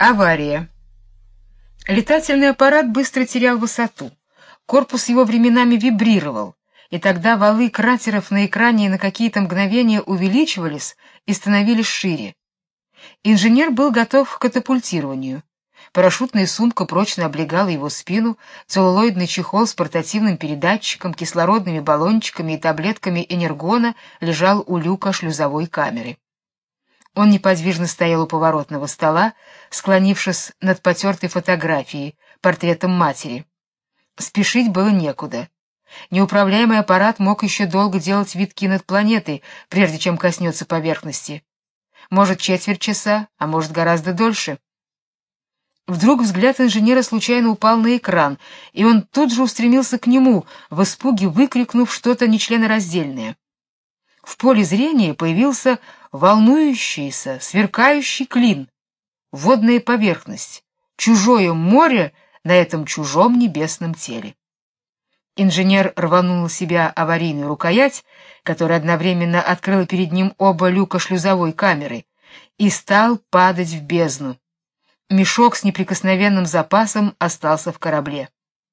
Авария. Летательный аппарат быстро терял высоту. Корпус его временами вибрировал, и тогда валы кратеров на экране на какие-то мгновения увеличивались и становились шире. Инженер был готов к катапультированию. Парашютная сумка прочно облегала его спину, целлулоидный чехол с портативным передатчиком, кислородными баллончиками и таблетками энергона лежал у люка шлюзовой камеры. Он неподвижно стоял у поворотного стола, склонившись над потертой фотографией, портретом матери. Спешить было некуда. Неуправляемый аппарат мог еще долго делать витки над планетой, прежде чем коснется поверхности. Может, четверть часа, а может, гораздо дольше. Вдруг взгляд инженера случайно упал на экран, и он тут же устремился к нему, в испуге выкрикнув что-то нечленораздельное. В поле зрения появился волнующийся, сверкающий клин, водная поверхность, чужое море на этом чужом небесном теле. Инженер рванул на себя аварийную рукоять, которая одновременно открыла перед ним оба люка шлюзовой камеры, и стал падать в бездну. Мешок с неприкосновенным запасом остался в корабле.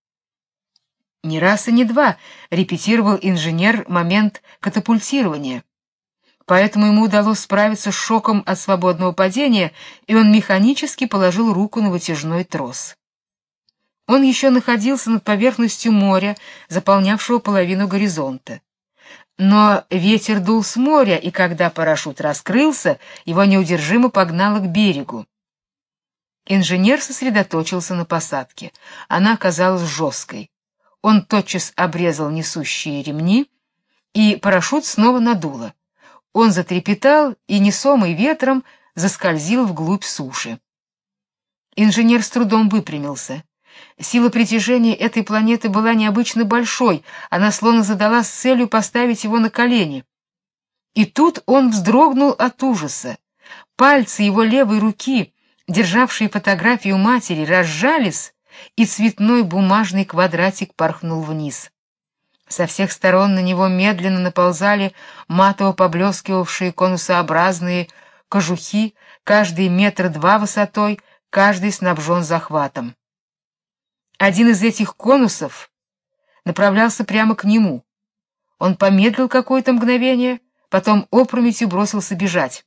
Не раз и не два репетировал инженер момент катапультирования. Поэтому ему удалось справиться с шоком от свободного падения, и он механически положил руку на вытяжной трос. Он еще находился над поверхностью моря, заполнявшего половину горизонта. Но ветер дул с моря, и когда парашют раскрылся, его неудержимо погнало к берегу. Инженер сосредоточился на посадке. Она оказалась жесткой. Он тотчас обрезал несущие ремни, и парашют снова надуло. Он затрепетал и, несомый ветром, заскользил вглубь суши. Инженер с трудом выпрямился. Сила притяжения этой планеты была необычно большой, она словно задалась с целью поставить его на колени. И тут он вздрогнул от ужаса. Пальцы его левой руки, державшие фотографию матери, разжались, и цветной бумажный квадратик порхнул вниз. Со всех сторон на него медленно наползали матово поблескивавшие конусообразные кожухи, каждый 1,2 метра высотой, каждый снабжен захватом. Один из этих конусов направлялся прямо к нему. Он помедлил какое-то мгновение, потом опрометью бросился бежать.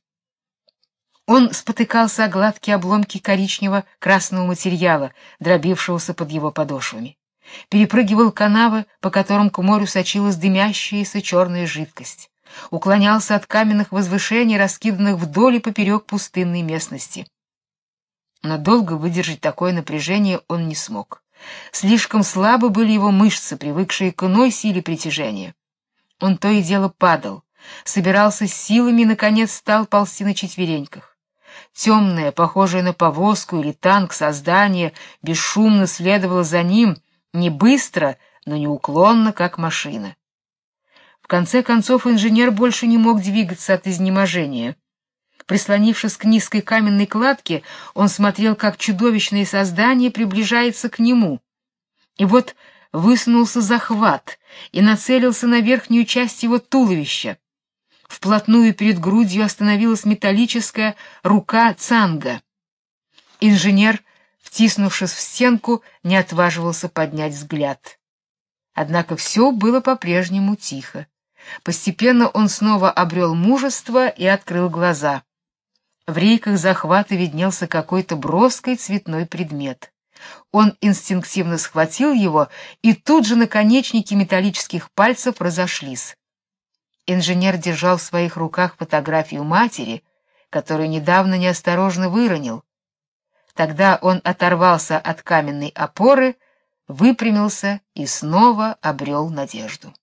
Он спотыкался о гладкие обломки коричнево-красного материала, дробившегося под его подошвами. Перепрыгивал канавы, по которым к морю сочилась дымящаяся черная жидкость. Уклонялся от каменных возвышений, раскиданных вдоль и поперек пустынной местности. Но долго выдержать такое напряжение он не смог. Слишком слабы были его мышцы, привыкшие к иной силе притяжения. Он то и дело падал, собирался с силами и, наконец, стал ползти на четвереньках. Темное, похожее на повозку или танк создание бесшумно следовало за ним, не быстро, но неуклонно, как машина. В конце концов инженер больше не мог двигаться от изнеможения. Прислонившись к низкой каменной кладке, он смотрел, как чудовищное создание приближается к нему. И вот высунулся захват и нацелился на верхнюю часть его туловища. Вплотную перед грудью остановилась металлическая рука Цанга. Инженер, втиснувшись в стенку, не отваживался поднять взгляд. Однако все было по-прежнему тихо. Постепенно он снова обрел мужество и открыл глаза. В рейках захвата виднелся какой-то броский цветной предмет. Он инстинктивно схватил его, и тут же наконечники металлических пальцев разошлись. Инженер держал в своих руках фотографию матери, которую недавно неосторожно выронил. Тогда он оторвался от каменной опоры, выпрямился и снова обрел надежду.